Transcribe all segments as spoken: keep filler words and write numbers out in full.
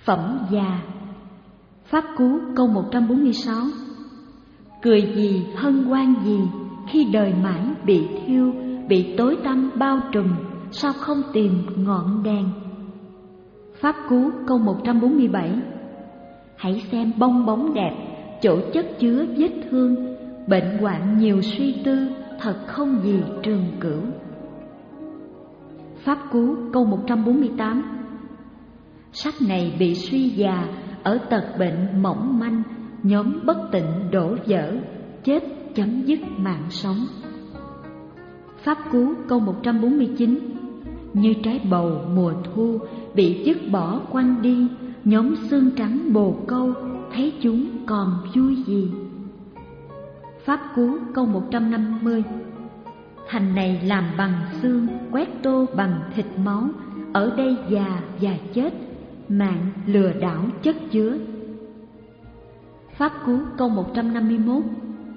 Phẩm già. Pháp Cú câu một trăm bốn mươi sáu. Cười gì hân hoan gì khi đời mãi bị thiêu, bị tối tăm bao trùm, sao không tìm ngọn đèn? Pháp Cú câu một trăm bốn mươi bảy. Hãy xem bong bóng đẹp, chỗ chất chứa vết thương, bệnh hoạn nhiều suy tư, thật không gì trường cửu. Pháp Cú câu một trăm bốn mươi tám. Sắc này bị suy già, ở tật bệnh mỏng manh, nhóm bất tịnh đổ vỡ, chết chấm dứt mạng sống. Pháp Cú câu một trăm bốn mươi chín. Như trái bầu mùa thu bị dứt bỏ quăng đi, nhóm xương trắng bồ câu, thấy chúng còn vui gì? Pháp Cú câu một trăm năm mươi. Thành này làm bằng xương, quét tô bằng thịt máu, ở đây già và chết, mạng lừa đảo chất chứa. Pháp Cú câu một trăm năm mươi mốt.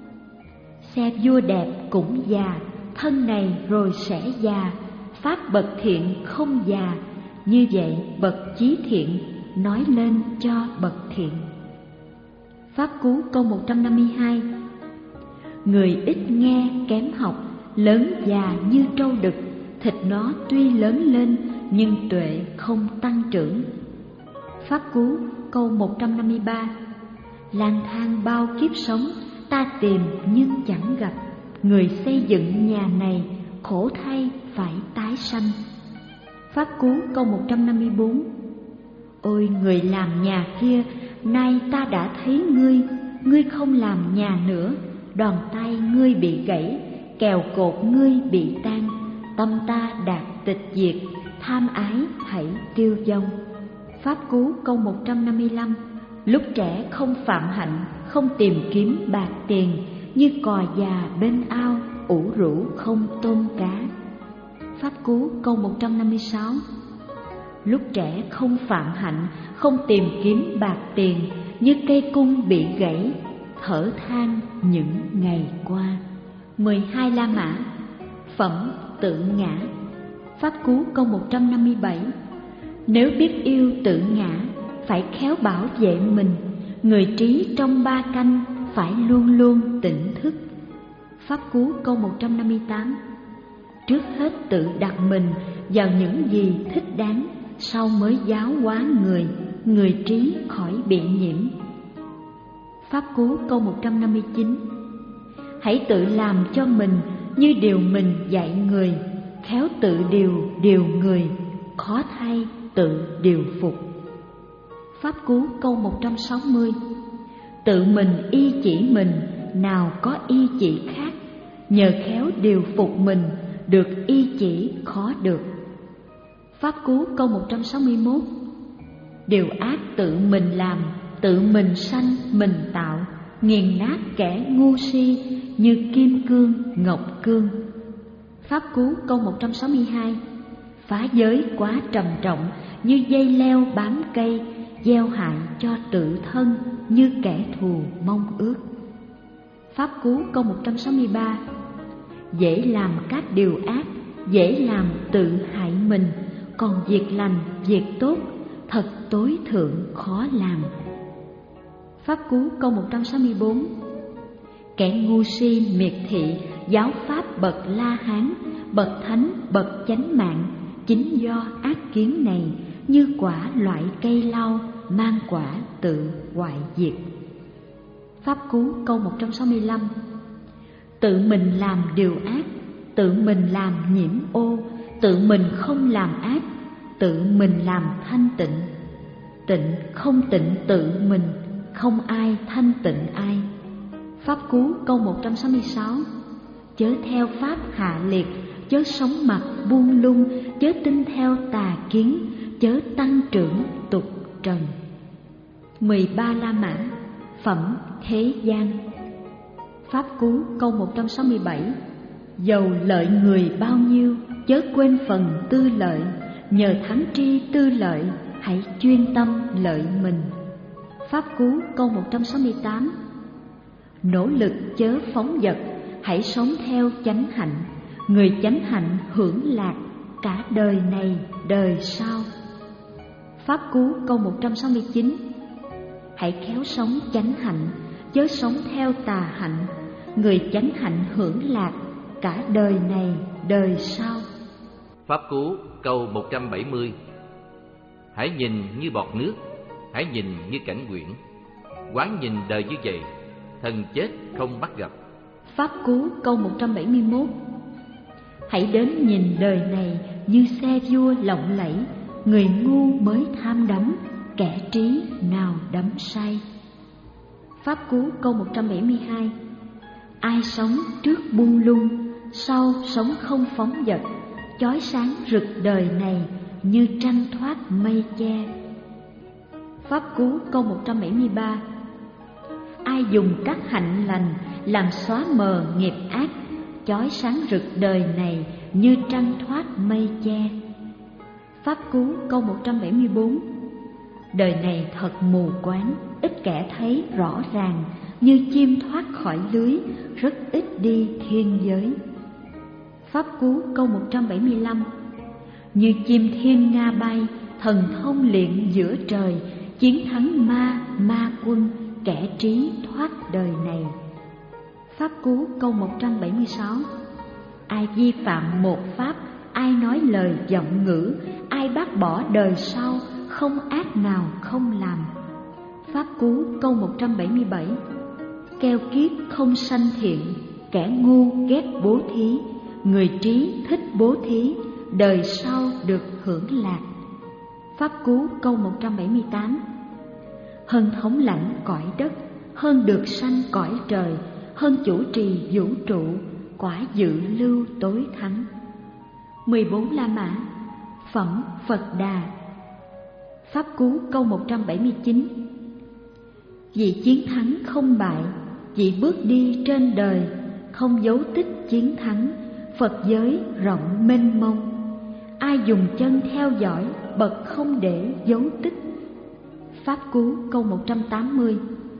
Xe vua đẹp cũng già, thân này rồi sẽ già, pháp bậc thiện không già, như vậy bậc chí thiện nói lên cho bậc thiện. Pháp Cú câu một trăm năm mươi hai. Người ít nghe kém học, lớn già như trâu đực, thịt nó tuy lớn lên nhưng tuệ không tăng trưởng. Pháp Cú câu một trăm năm mươi ba. Lang thang bao kiếp sống, ta tìm nhưng chẳng gặp, người xây dựng nhà này khổ thay phải tái sanh. Pháp Cú câu một trăm năm mươi bốn. Ôi người làm nhà kia, nay ta đã thấy ngươi, ngươi không làm nhà nữa, đòn tay ngươi bị gãy, kèo cột ngươi bị tan, tâm ta đạt tịch diệt, tham ái hãy tiêu vong. Pháp Cú câu một trăm năm mươi lăm. Lúc trẻ không phạm hạnh, không tìm kiếm bạc tiền, như cò già bên ao, ủ rũ không tôm cá. Pháp Cú câu một trăm năm mươi sáu. Lúc trẻ không phạm hạnh, không tìm kiếm bạc tiền, như cây cung bị gãy, thở than những ngày qua. mười hai La Mã. Phẩm tự ngã. Pháp Cú câu một trăm năm mươi bảy. Nếu biết yêu tự ngã, phải khéo bảo vệ mình, người trí trong ba canh phải luôn luôn tỉnh thức. Pháp Cú câu một trăm năm mươi tám. Trước hết tự đặt mình vào những gì thích đáng, sau mới giáo hóa người, người trí khỏi bị nhiễm. Pháp Cú câu một trăm năm mươi chín. Hãy tự làm cho mình như điều mình dạy người, khéo tự điều điều người, khó thay tự điều phục. Pháp Cú câu một trăm sáu mươi. Tự mình y chỉ mình, nào có y chỉ khác, nhờ khéo điều phục mình, được y chỉ khó được. Pháp Cú câu một trăm sáu mươi mốt. Điều ác tự mình làm, tự mình sanh mình tạo, nghiền nát kẻ ngu si, như kim cương ngọc cương. Pháp Cú câu một trăm sáu mươi hai. Phá giới quá trầm trọng, như dây leo bám cây, gieo hại cho tự thân, như kẻ thù mong ước. Pháp Cú câu một trăm sáu mươi ba. Dễ làm các điều ác, dễ làm tự hại mình, còn việc lành, việc tốt, thật tối thượng khó làm. Pháp Cú câu một trăm sáu mươi bốn. Kẻ ngu si miệt thị, giáo pháp bậc La Hán, bậc thánh, bậc chánh mạng, chính do ác kiến này, như quả loại cây lau, mang quả tự hoại diệt. Pháp Cú câu một trăm sáu mươi lăm. Tự mình làm điều ác, tự mình làm nhiễm ô, tự mình không làm ác, tự mình làm thanh tịnh. Tịnh không tịnh tự mình, không ai thanh tịnh ai. Pháp Cú câu một trăm sáu mươi sáu. Chớ theo pháp hạ liệt, chớ sống mặt buông lung, chớ tin theo tà kiến, chớ tăng trưởng tục trần. mười ba La Mã. Phẩm thế gian. Pháp Cú câu một trăm sáu mươi bảy. Dầu lợi người bao nhiêu, chớ quên phần tư lợi, nhờ thắng tri tư lợi, hãy chuyên tâm lợi mình. Pháp Cú câu một trăm sáu mươi tám. Nỗ lực chớ phóng dật, hãy sống theo chánh hạnh, người chánh hạnh hưởng lạc cả đời này đời sau. Pháp Cú câu một trăm sáu mươi chín. Hãy khéo sống chánh hạnh, chớ sống theo tà hạnh. Người chánh hạnh hưởng lạc cả đời này đời sau. Pháp Cú câu một trăm bảy mươi. Hãy nhìn như bọt nước, hãy nhìn như cảnh quyển. Quán nhìn đời như vậy, thần chết không bắt gặp. Pháp Cú câu một trăm bảy mươi mốt. Hãy đến nhìn đời này như xe vua lộng lẫy. Người ngu mới tham đắm, kẻ trí nào đắm say. Pháp Cú câu một trăm bảy mươi hai. Ai sống trước buông lung, sau sống không phóng dật. Chói sáng rực đời này như trăng thoát mây che. Pháp Cú câu một trăm bảy mươi ba. Ai dùng các hạnh lành làm xóa mờ nghiệp ác. Chói sáng rực đời này như trăng thoát mây che. Pháp Cú câu một trăm bảy mươi bốn. Đời này thật mù quáng, ít kẻ thấy rõ ràng. Như chim thoát khỏi lưới, rất ít đi thiên giới. Pháp Cú câu một trăm bảy mươi lăm. Như chim thiên nga bay, thần thông luyện giữa trời. Chiến thắng ma, ma quân, kẻ trí thoát đời này. Pháp Cú câu một trăm bảy mươi sáu. Ai vi phạm một pháp, ai nói lời giọng ngữ, ai bác bỏ đời sau, không ác nào không làm. Pháp Cú câu một trăm bảy mươi bảy. Keo kiết không sanh thiện, kẻ ngu ghét bố thí. Người trí thích bố thí, đời sau được hưởng lạc. Pháp Cú câu một trăm bảy mươi tám. Hơn thống lãnh cõi đất, hơn được sanh cõi trời, hơn chủ trì vũ trụ, quả dự lưu tối thắng. mười bốn La Mã. Phẩm Phật Đà. Pháp Cú câu một trăm bảy mươi chín. Vì chiến thắng không bại, vì bước đi trên đời, không dấu tích chiến thắng. Phật giới rộng mênh mông, ai dùng chân theo dõi, bậc không để dấu tích. Pháp Cú câu một trăm tám mươi.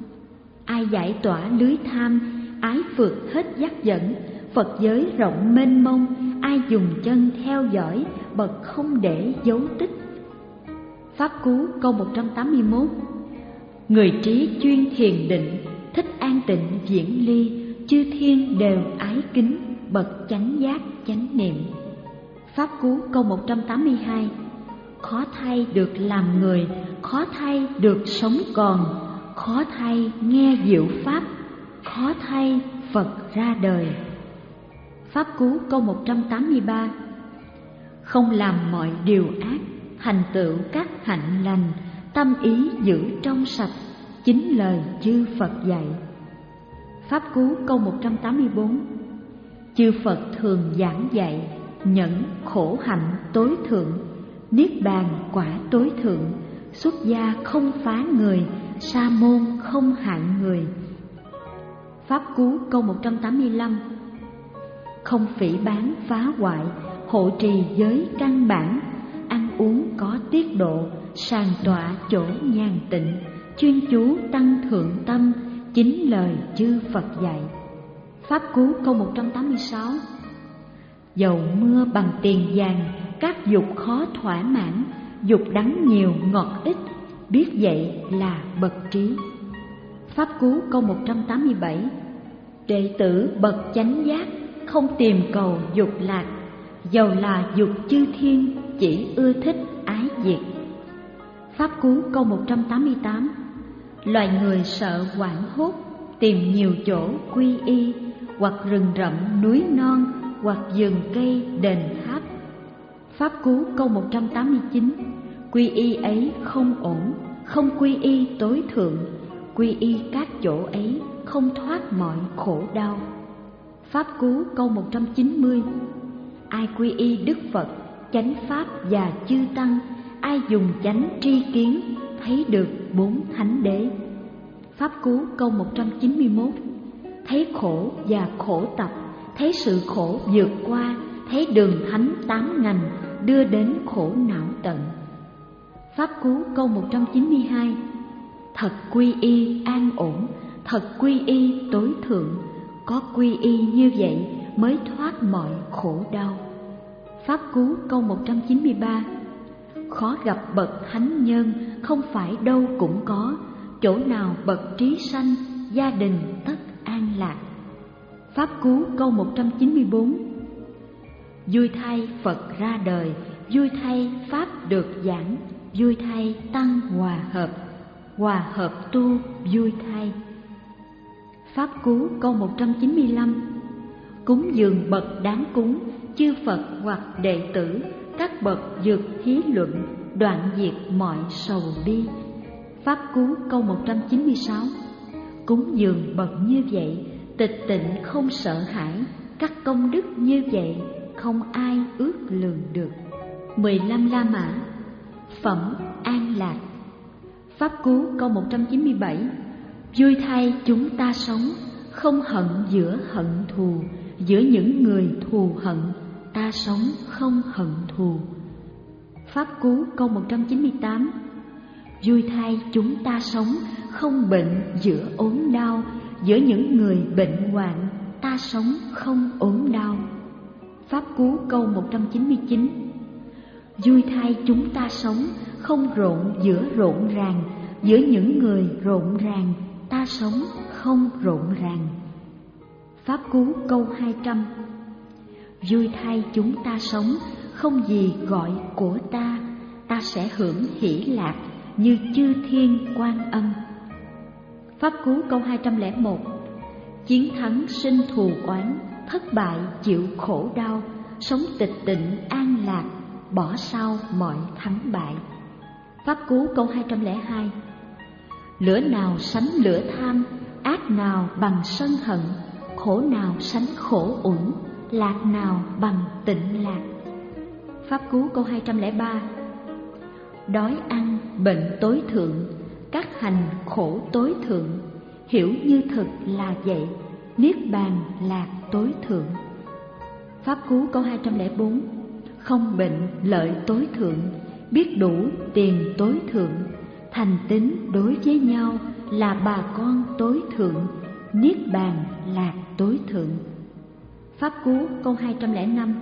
Ai giải tỏa lưới tham, ái phượt hết dắt dẫn. Phật giới rộng mênh mông, ai dùng chân theo dõi, bậc không để dấu tích. Pháp Cú câu một trăm tám mươi mốt. Người trí chuyên thiền định, thích an tịnh viễn ly. Chư thiên đều ái kính, bậc chánh giác chánh niệm. Pháp Cú câu một trăm tám mươi hai. Khó thay được làm người, khó thay được sống còn. Khó thay nghe diệu pháp, khó thay Phật ra đời. Pháp Cú câu một trăm tám mươi ba. Không làm mọi điều ác, thành tựu các hạnh lành. Tâm ý giữ trong sạch, chính lời chư Phật dạy. Pháp Cú câu một trăm tám mươi bốn. Chư Phật thường giảng dạy, nhẫn khổ hạnh tối thượng. Niết bàn quả tối thượng, xuất gia không phá người, sa môn không hại người. Pháp Cú câu một trăm tám mươi lăm. Không phỉ báng phá hoại, hộ trì giới căn bản. Ăn uống có tiết độ, sàng tọa chỗ nhàn tịnh. Chuyên chú tăng thượng tâm, chính lời chư Phật dạy. Pháp Cú câu một trăm tám mươi sáu. Dầu mưa bằng tiền vàng, các dục khó thỏa mãn. Dục đắng nhiều ngọt ít, biết vậy là bậc trí. Pháp Cú câu một trăm tám mươi bảy. Đệ tử bậc chánh giác, không tìm cầu dục lạc. Dầu là dục chư thiên, chỉ ưa thích ái diệt. Pháp Cú câu một trăm tám mươi tám. Loài người sợ hoảng hốt, tìm nhiều chỗ quy y. Hoặc rừng rậm núi non, hoặc vườn cây đền tháp. Pháp Cú câu một trăm tám mươi chín. Quy y ấy không ổn, không quy y tối thượng. Quy y các chỗ ấy, không thoát mọi khổ đau. Pháp Cú câu một trăm chín mươi. Ai quy y Đức Phật, chánh Pháp và chư Tăng, ai dùng chánh tri kiến, thấy được bốn thánh đế. Pháp Cú câu một trăm chín mươi mốt. Thấy khổ và khổ tập, thấy sự khổ vượt qua, thấy đường thánh tám ngành, đưa đến khổ não tận. Pháp Cú câu một trăm chín mươi hai. Thật quy y an ổn, thật quy y tối thượng. Có quy y như vậy mới thoát mọi khổ đau. Pháp Cú câu một trăm chín mươi ba. khó gặp bậc thánh nhân, không phải đâu cũng có. Chỗ nào bậc trí sanh, gia đình tất an lạc. Pháp Cú câu một trăm chín mươi tư. Vui thay Phật ra đời, vui thay Pháp được giảng, vui thay Tăng hòa hợp, hòa hợp tu vui thay. Pháp Cú câu một trăm chín mươi lăm. Cúng dường bậc đáng cúng, chư Phật hoặc đệ tử, các bậc dược thí luận, đoạn diệt mọi sầu bi. Pháp Cú câu một trăm chín mươi sáu. Cúng dường bậc như vậy, tịch tịnh không sợ hãi, các công đức như vậy không ai ước lường được. mười lăm La Mã. Phẩm an lạc. Pháp Cú câu một trăm chín mươi bảy. Vui thay chúng ta sống, không hận giữa hận thù, giữa những người thù hận, ta sống không hận thù. Pháp Cú câu một trăm chín mươi tám. Vui thay chúng ta sống, không bệnh giữa ốm đau, giữa những người bệnh hoạn, ta sống không ốm đau. Pháp Cú câu một trăm chín mươi chín. Vui thay chúng ta sống, không rộn giữa rộn ràng, giữa những người rộn ràng, ta sống không rộn ràng. Pháp Cú câu hai trăm. Vui thay chúng ta sống, không gì gọi của ta, ta sẽ hưởng hỷ lạc như chư thiên quan âm. Pháp Cú câu hai trăm lẻ một. Chiến thắng sinh thù oán, thất bại chịu khổ đau, sống tịch tịnh an lạc, bỏ sau mọi thắng bại. Pháp Cú câu hai trăm lẻ hai. Lửa nào sánh lửa tham, ác nào bằng sân hận, khổ nào sánh khổ uẩn, lạc nào bằng tịnh lạc. Pháp Cú câu hai trăm lẻ ba. Đói ăn bệnh tối thượng, các hành khổ tối thượng, hiểu như thực là vậy, niết bàn lạc tối thượng. Pháp Cú câu hai trăm lẻ bốn. Không bệnh lợi tối thượng, biết đủ tiền tối thượng, thành tín đối với nhau là bà con tối thượng, niết bàn lạc tối thượng. Pháp Cú câu hai trăm lẻ năm.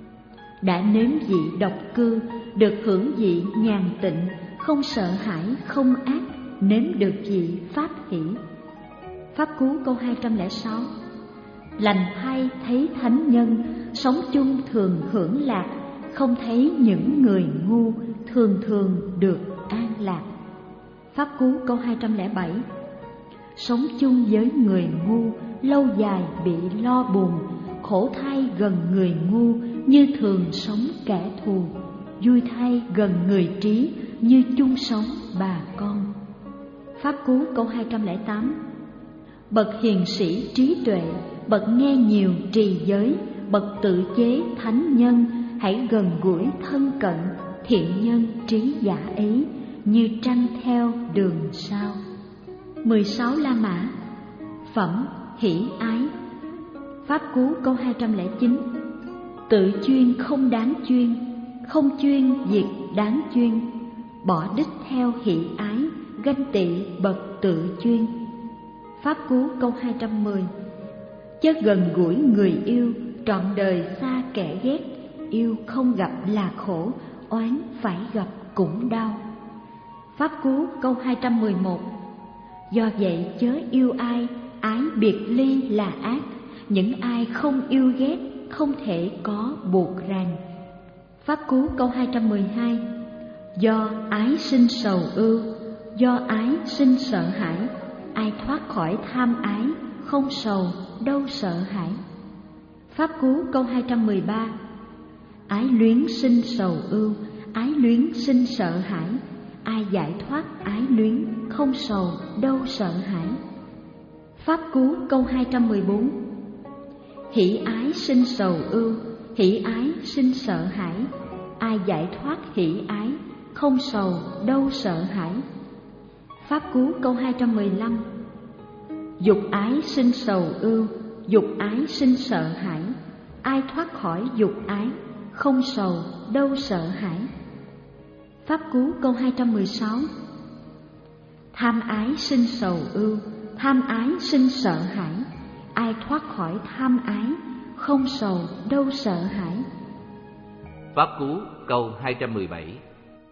Đã nếm vị độc cư, được hưởng vị nhàn tịnh, không sợ hãi không ác, nếm được vị pháp hỷ. Pháp Cú câu hai trăm lẻ sáu. Lành thay thấy thánh nhân, sống chung thường hưởng lạc, không thấy những người ngu, thường thường được an lạc. Pháp Cú câu hai trăm lẻ bảy. Sống chung với người ngu, lâu dài bị lo buồn, khổ thay gần người ngu, như thường sống kẻ thù, vui thay gần người trí, như chung sống bà con. Pháp Cú câu hai trăm lẻ tám. Bậc hiền sĩ trí tuệ, bậc nghe nhiều trì giới, bậc tự chế thánh nhân, hãy gần gũi thân cận, thiện nhân trí giả ấy, như tranh theo đường sao. mười sáu La Mã. Phẩm hỷ ái. Pháp Cú câu hai trăm lẻ chín. Tự chuyên không đáng chuyên, không chuyên việc đáng chuyên, bỏ đích theo hỷ ái, ganh tị bậc tự chuyên. Pháp Cú câu hai trăm mười. Chớ gần gũi người yêu, trọn đời xa kẻ ghét, yêu không gặp là khổ, oán phải gặp cũng đau. Pháp Cú câu hai trăm mười một. Do vậy chớ yêu ai, ái biệt ly là ác, những ai không yêu ghét không thể có buộc ràng. Pháp Cú câu hai trăm mười hai. Do ái sinh sầu ưu, do ái sinh sợ hãi, ai thoát khỏi tham ái, không sầu đâu sợ hãi. Pháp Cú câu hai trăm mười ba. Ái luyến sinh sầu ưu, ái luyến sinh sợ hãi, ai giải thoát ái luyến, không sầu đâu sợ hãi. Pháp Cú câu hai trăm mười bốn. Hỷ ái sinh sầu ưu, hỷ ái sinh sợ hãi, ai giải thoát hỷ ái, không sầu đâu sợ hãi. Pháp Cú câu hai trăm mười lăm. Dục ái sinh sầu ưu, dục ái sinh sợ hãi, ai thoát khỏi dục ái, không sầu đâu sợ hãi. Pháp Cú câu hai trăm mười sáu. Tham ái sinh sầu ưu, tham ái sinh sợ hãi, ai thoát khỏi tham ái, không sầu đâu sợ hãi. Pháp Cú câu hai trăm mười bảy.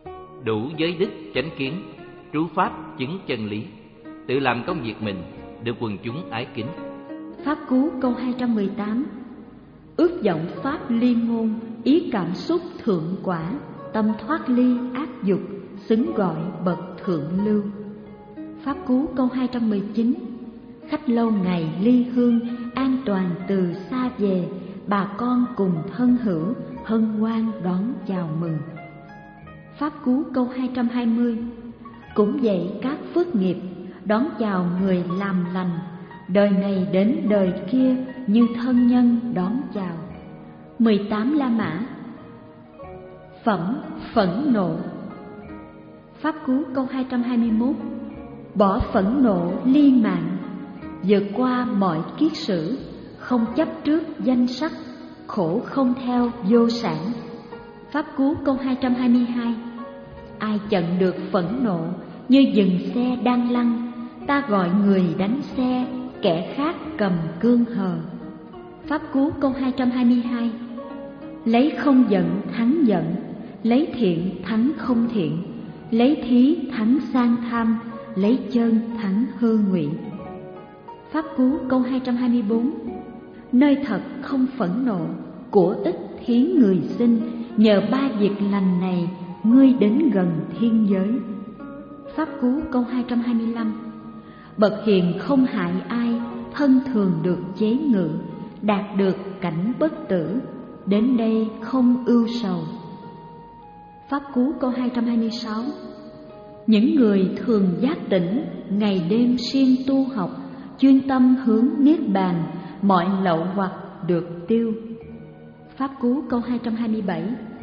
đủ giới đức chánh kiến, trú pháp chứng chân lý, tự làm công việc mình, được quần chúng ái kính. Pháp Cú câu hai trăm mười tám. Ước vọng pháp liên ngôn, ý cảm xúc thượng quả, tâm thoát ly ác dục, xứng gọi bậc thượng lưu. Pháp Cú câu hai trăm mười chín. Khách lâu ngày ly hương, an toàn từ xa về, bà con cùng thân hữu, hân hoan đón chào mừng. Pháp Cú câu hai trăm hai mươi. Cũng vậy các phước nghiệp, đón chào người làm lành, đời này đến đời kia như thân nhân đón chào. mười tám La Mã. Phẩm phẫn nộ. Pháp Cú câu hai trăm hai mươi mốt. Bỏ phẫn nộ ly mạng, vượt qua mọi kiết sử, không chấp trước danh sắc, khổ không theo vô sản. Pháp Cú câu hai trăm hai mươi hai. Ai chặn được phẫn nộ, như dừng xe đang lăn, ta gọi người đánh xe, kẻ khác cầm cương hờ. Pháp Cú câu hai trăm hai mươi hai. Lấy không giận thắng giận, lấy thiện thắng không thiện, lấy thí thắng sang tham, lấy chân thắng hư ngụy. Pháp Cú câu hai trăm hai mươi bốn. Nơi thật không phẫn nộ, của ích thí người sinh, nhờ ba việc lành này ngươi đến gần thiên giới. Pháp Cú câu hai trăm hai mươi lăm. Bậc hiền không hại ai, thân thường được chế ngự, đạt được cảnh bất tử, đến đây không ưu sầu. Pháp Cú câu hai trăm hai mươi sáu. Những người thường giác tỉnh, ngày đêm siêng tu học, chuyên tâm hướng niết bàn, mọi lậu hoặc được tiêu. Pháp Cú câu hai trăm hai mươi bảy.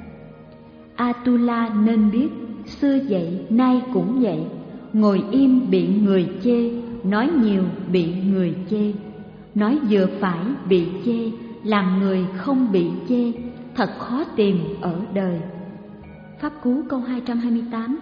Atula nên biết, xưa vậy nay cũng vậy, ngồi im bị người chê, nói nhiều bị người chê, nói vừa phải bị chê, làm người không bị chê, thật khó tìm ở đời. Pháp Cú câu hai trăm hai mươi tám.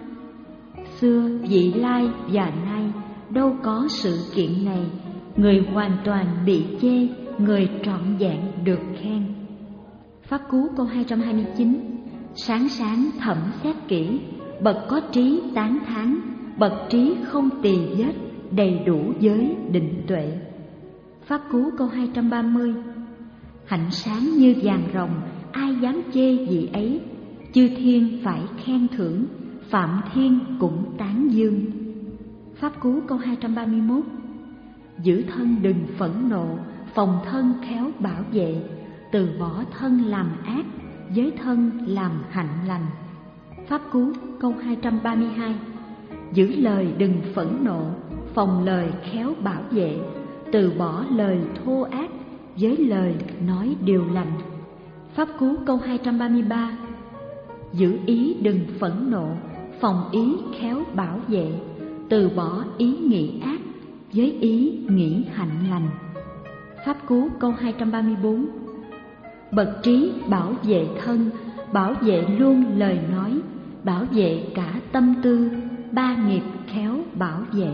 Xưa vị lai và nay đâu có sự kiện này, người hoàn toàn bị chê, người trọn vẹn được khen. Pháp Cú câu hai trăm hai mươi chín. Sáng sáng thẩm xét kỹ, bậc có trí tán thán, bậc trí không tỳ vết, đầy đủ giới định tuệ. Pháp Cú câu hai trăm ba mươi. Hạnh sáng như vàng rồng, ai dám chê vị ấy, chư thiên phải khen thưởng, phạm thiên cũng tán dương. Pháp Cú câu hai trăm ba mươi mốt. Giữ thân đừng phẫn nộ, phòng thân khéo bảo vệ, từ bỏ thân làm ác, giới thân làm hạnh lành. Pháp Cú câu hai trăm ba mươi hai. Giữ lời đừng phẫn nộ, phòng lời khéo bảo vệ, từ bỏ lời thô ác, giới lời nói điều lành. Pháp Cú câu hai trăm ba mươi ba. Giữ ý đừng phẫn nộ, phòng ý khéo bảo vệ, từ bỏ ý nghĩ ác, giới ý nghĩ hạnh lành. Pháp Cú câu hai trăm ba mươi bốn. Bậc trí bảo vệ thân, bảo vệ luôn lời nói, bảo vệ cả tâm tư, ba nghiệp khéo bảo vệ.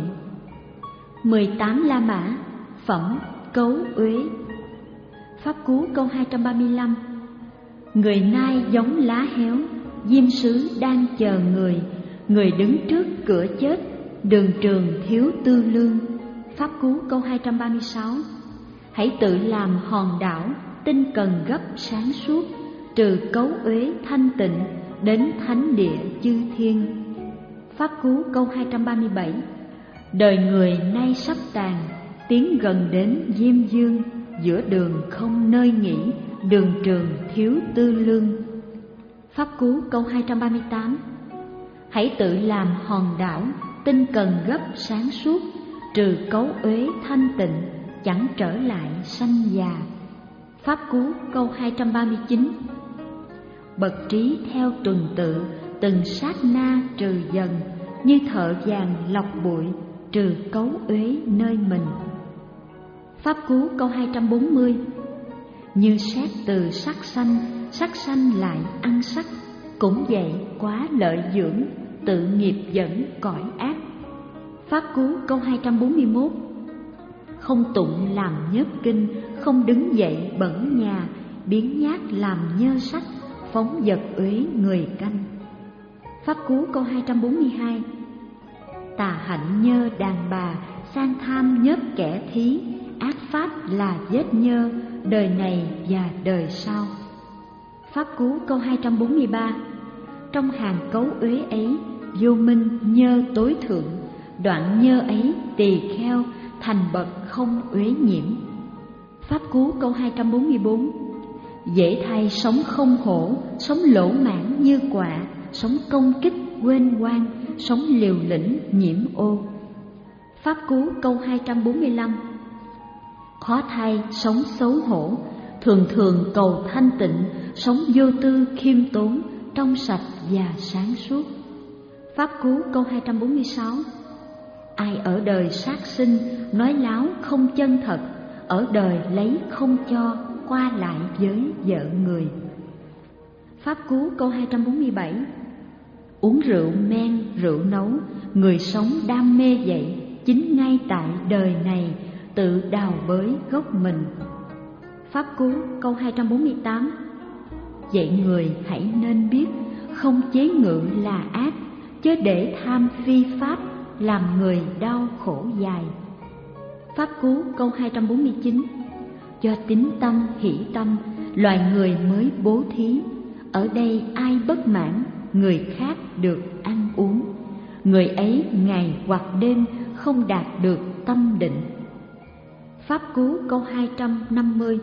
mười tám La Mã. Phẩm cấu uế. Pháp Cú câu hai trăm ba mươi lăm. Người nai giống lá héo, diêm sứ đang chờ người, người đứng trước cửa chết, đường trường thiếu tư lương. Pháp Cú câu hai trăm ba mươi sáu. Hãy tự làm hòn đảo, tinh cần gấp sáng suốt, trừ cấu uế thanh tịnh, đến thánh địa chư thiên. Pháp Cú câu hai trăm ba mươi bảy. Đời người nay sắp tàn, tiến gần đến diêm dương, giữa đường không nơi nghỉ, đường trường thiếu tư lương. Pháp Cú câu hai trăm ba mươi tám. Hãy tự làm hòn đảo, tinh cần gấp sáng suốt, trừ cấu uế thanh tịnh, chẳng trở lại sanh già. Pháp Cú câu hai trăm ba mươi chín. Bậc trí theo tuần tự, từng sát na trừ dần, như thợ vàng lọc bụi, trừ cấu uế nơi mình. Pháp Cú câu hai trăm bốn mươi. Như xét từ sắc sanh, sắc sanh lại ăn sắc, cũng vậy quá lợi dưỡng, tự nghiệp dẫn cõi ác. Pháp Cú câu hai trăm bốn mươi mốt. Không tụng làm nhớp kinh, không đứng dậy bẩn nhà, biến nhát làm nhơ sách, phóng vật uế người canh. Pháp Cú câu hai trăm bốn mươi hai. Tà hạnh nhơ đàn bà, sang tham nhớp kẻ thí, ác pháp là vết nhơ, đời này và đời sau. Pháp Cú câu hai trăm bốn mươi ba. Trong hàng cấu uế ấy, vô minh nhơ tối thượng, đoạn nhơ ấy tỳ kheo, thành bậc không uế nhiễm. Pháp Cú câu hai trăm bốn mươi bốn. Dễ thay sống không hổ, sống lỗ mãn như quạ, sống công kích quên quan, sống liều lĩnh nhiễm ô. Pháp Cú câu hai trăm bốn mươi lăm. Khó thay sống xấu hổ, thường thường cầu thanh tịnh, sống vô tư khiêm tốn, trong sạch và sáng suốt. Pháp Cú câu hai trăm bốn mươi sáu. Ai ở đời sát sinh, nói láo không chân thật, ở đời lấy không cho, qua lại với vợ người. Pháp Cú câu hai trăm bốn mươi bảy. Uống rượu men, rượu nấu, người sống đam mê vậy, chính ngay tại đời này, tự đào bới gốc mình. Pháp Cú câu hai trăm bốn mươi tám. Vậy người hãy nên biết, không chế ngự là ác, chớ để tham phi pháp, làm người đau khổ dài. Pháp Cú câu hai trăm bốn mươi chín. Do tín tâm hỷ tâm, loài người mới bố thí, ở đây ai bất mãn, người khác được ăn uống, người ấy ngày hoặc đêm không đạt được tâm định. Pháp Cú câu hai trăm năm mươi.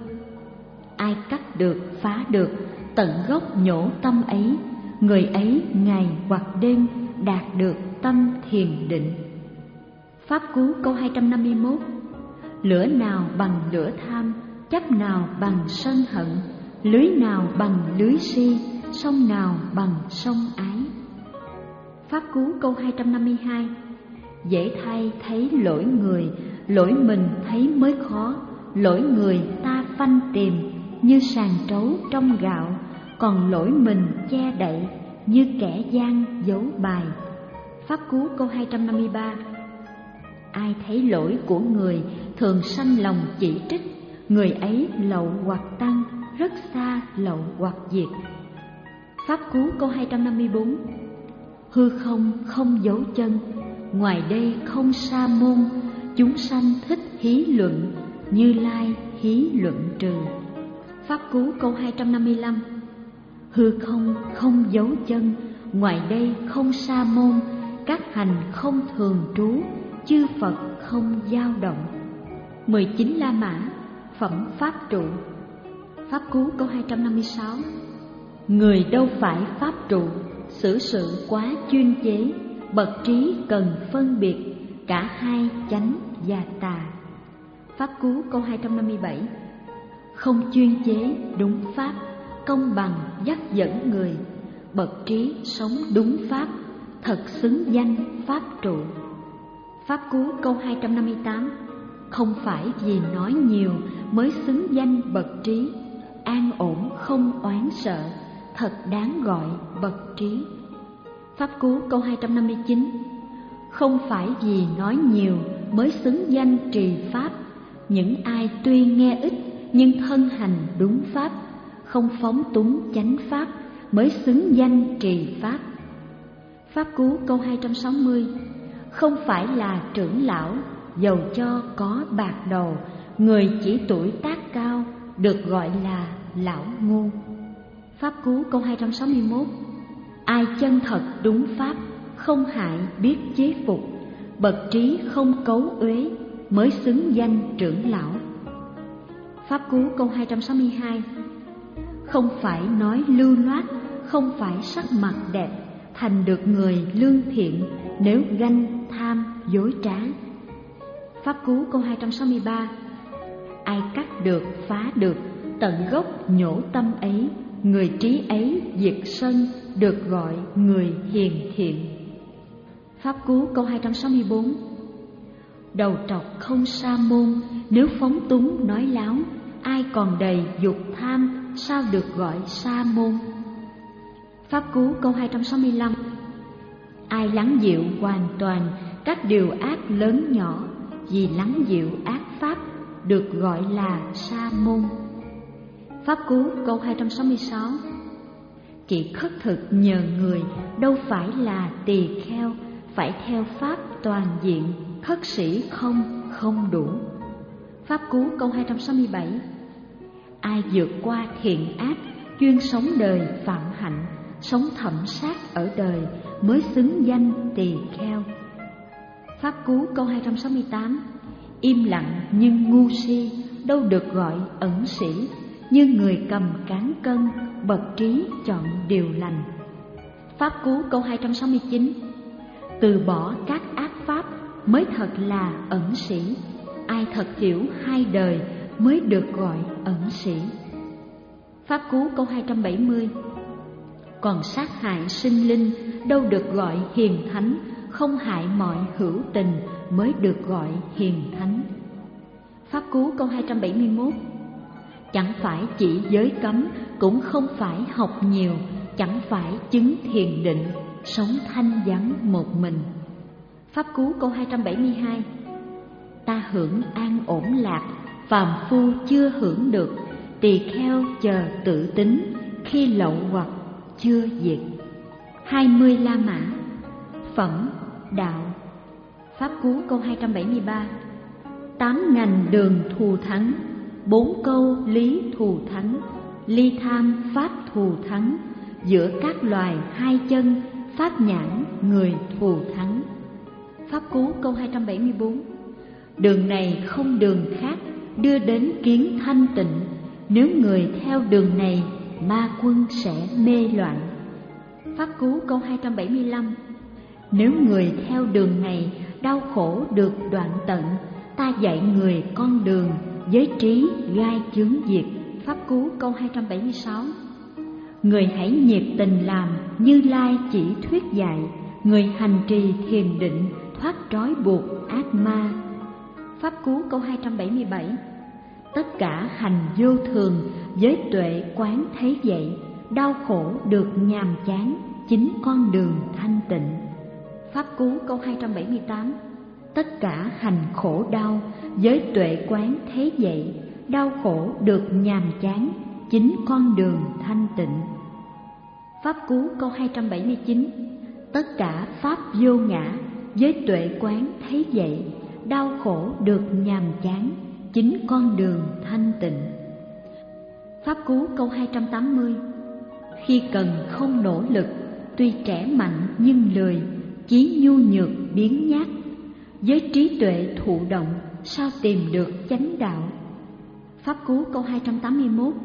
Ai cắt được phá được, tận gốc nhổ tâm ấy, người ấy ngày hoặc đêm đạt được tâm thiền định. Pháp Cú câu hai trăm năm mươi mốt. Lửa nào bằng lửa tham, chấp nào bằng sân hận, lưới nào bằng lưới si, sông nào bằng sông ái. Pháp Cú câu hai trăm năm mươi hai. Dễ thay thấy lỗi người, lỗi mình thấy mới khó, lỗi người ta phanh tìm như sàn trấu trong gạo, còn lỗi mình che đậy như kẻ gian giấu bài. Pháp Cú câu hai trăm năm mươi ba. Ai thấy lỗi của người thường sanh lòng chỉ trích, người ấy lậu hoặc tăng, rất xa lậu hoặc diệt. Pháp Cú câu hai trăm năm mươi bốn. Hư không không dấu chân, ngoài đây không sa môn, chúng sanh thích hí luận, Như Lai hí luận trừ. Pháp Cú câu hai trăm năm mươi lăm. Hư không không dấu chân, ngoài đây không sa môn, các hành không thường trú, chư Phật không dao động. Mười chín La Mã, phẩm Pháp trụ. Pháp Cú câu hai trăm năm mươi sáu. Người đâu phải Pháp trụ, xử sự quá chuyên chế, bậc trí cần phân biệt, cả hai chánh và tà. Pháp Cú câu hai trăm năm mươi bảy. Không chuyên chế đúng Pháp, công bằng dắt dẫn người, bậc trí sống đúng Pháp, thật xứng danh Pháp trụ. Pháp Cú câu hai trăm năm mươi tám. Không phải vì nói nhiều mới xứng danh bậc trí, an ổn không oán sợ, thật đáng gọi bậc trí. Pháp Cú câu hai trăm năm mươi chín. Không phải vì nói nhiều mới xứng danh trì Pháp, những ai tuy nghe ít nhưng thân hành đúng Pháp, không phóng túng chánh Pháp mới xứng danh trì Pháp. Pháp Cú câu hai trăm sáu mươi. Không phải là trưởng lão, dầu cho có bạc đầu, người chỉ tuổi tác cao, được gọi là lão ngu. Pháp Cú câu hai trăm sáu mươi mốt. Ai chân thật đúng Pháp, không hại biết chế phục, bậc trí không cấu uế, mới xứng danh trưởng lão. Pháp Cú câu hai trăm sáu mươi hai. Không phải nói lưu loát, không phải sắc mặt đẹp, thành được người lương thiện, nếu ganh tham dối trá. Pháp Cú câu hai trăm sáu mươi ba. Ai cắt được phá được, tận gốc nhổ tâm ấy, người trí ấy diệt sân, được gọi người hiền thiện. Pháp Cú câu hai trăm sáu mươi bốn. Đầu trọc không sa môn, nếu phóng túng nói láo, ai còn đầy dục tham, sao được gọi sa môn. Pháp Cú câu hai trăm sáu mươi lăm. Ai lắng dịu hoàn toàn các điều ác lớn nhỏ, vì lắng dịu ác pháp, được gọi là sa môn. Pháp Cú câu hai trăm sáu mươi sáu. Chỉ khất thực nhờ người đâu phải là tỳ kheo, phải theo pháp toàn diện, khất sĩ không, không đủ. Pháp Cú câu hai trăm sáu mươi bảy. Ai vượt qua thiện ác, chuyên sống đời phạm hạnh, sống thẩm sát ở đời, mới xứng danh tỳ kheo. Pháp Cú câu hai trăm sáu mươi tám. Im lặng nhưng ngu si, đâu được gọi ẩn sĩ, như người cầm cán cân, bậc trí chọn điều lành. Pháp Cú câu hai trăm sáu mươi chín. Từ bỏ các ác pháp mới thật là ẩn sĩ, ai thật hiểu hai đời mới được gọi ẩn sĩ. Pháp Cú câu hai trăm bảy mươi. Còn sát hại sinh linh đâu được gọi hiền thánh, không hại mọi hữu tình mới được gọi hiền thánh. Pháp Cú câu hai trăm bảy mươi mốt. Chẳng phải chỉ giới cấm, cũng không phải học nhiều, chẳng phải chứng thiền định, sống thanh vắng một mình. Pháp Cú câu hai trăm bảy mươi hai. Ta hưởng an ổn lạc, phàm phu chưa hưởng được, tỳ kheo chờ tự tính, khi lậu hoặc chưa diệt. Hai mươi La Mã. Phẩm đạo. Pháp Cú câu hai trăm bảy mươi ba. Tám ngành đường thù thắng, bốn câu lý thù thắng, ly tham pháp thù thắng, giữa các loài hai chân, pháp nhãn người thù thắng. Pháp Cú câu hai trăm bảy mươi bốn. Đường này không đường khác, đưa đến kiến thanh tịnh, nếu người theo đường này, ma quân sẽ mê loạn. Pháp Cú câu hai trăm bảy mươi lăm. Nếu người theo đường này, đau khổ được đoạn tận, ta dạy người con đường, giới trí gai chướng diệt. Pháp Cú câu hai trăm bảy mươi sáu. Người hãy nhiệt tình làm, Như Lai chỉ thuyết dạy, người hành trì thiền định, thoát trói buộc ác ma. Pháp Cú câu hai trăm bảy mươi bảy. Tất cả hành vô thường, giới tuệ quán thấy vậy, đau khổ được nhàm chán, chính con đường thanh tịnh. Pháp Cú câu hai trăm bảy mươi tám. Tất cả hành khổ đau, giới tuệ quán thấy vậy, đau khổ được nhàm chán, chính con đường thanh tịnh. Pháp Cú câu hai trăm bảy mươi chín. Tất cả pháp vô ngã, giới tuệ quán thấy vậy, đau khổ được nhàm chán, chính con đường thanh tịnh. Pháp Cú câu hai trăm tám mươi. Khi cần không nỗ lực, tuy trẻ mạnh nhưng lười, chí nhu nhược biến nhát, với trí tuệ thụ động, sao tìm được chánh đạo. Pháp Cú câu hai trăm tám mươi mốt.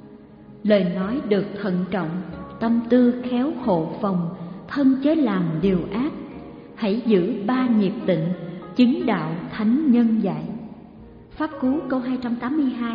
Lời nói được thận trọng, tâm tư khéo hộ phòng, thân chớ làm điều ác, hãy giữ ba nghiệp tịnh, chứng đạo thánh nhân dạy. Pháp Cú câu hai trăm tám mươi hai.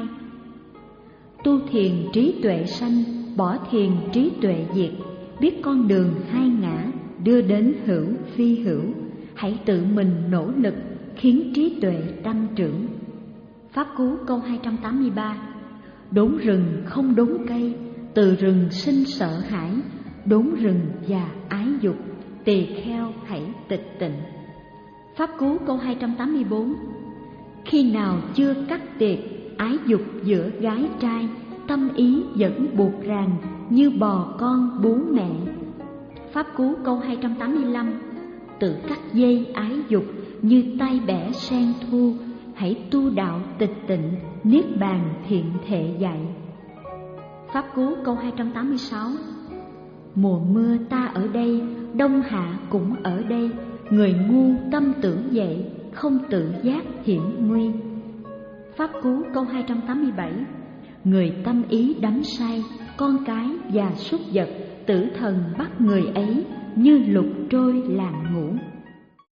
Tu thiền trí tuệ sanh, bỏ thiền trí tuệ diệt, biết con đường hai ngã, đưa đến hữu phi hữu, hãy tự mình nỗ lực, khiến trí tuệ tăng trưởng. Pháp Cú câu hai trăm tám mươi ba. Đốn rừng không đốn cây, từ rừng sinh sợ hãi, đốn rừng và ái dục, tỳ kheo hãy tịch tịnh. Pháp Cú câu hai trăm tám mươi bốn. Khi nào chưa cắt tiệt, ái dục giữa gái trai, tâm ý vẫn buộc ràng, như bò con bú mẹ. Pháp Cú câu hai trăm tám mươi lăm. Tự cắt dây ái dục, như tay bẻ sen thu, hãy tu đạo tịch tịnh, niết bàn thiện thệ dạy. Pháp Cú câu hai trăm tám mươi sáu. Mùa mưa ta ở đây, đông hạ cũng ở đây, người ngu tâm tưởng dậy, không tự giác hiểm nguy. Pháp Cú câu hai trăm tám mươi bảy. Người tâm ý đắm say, con cái và súc vật, tử thần bắt người ấy, như lục trôi làng ngủ.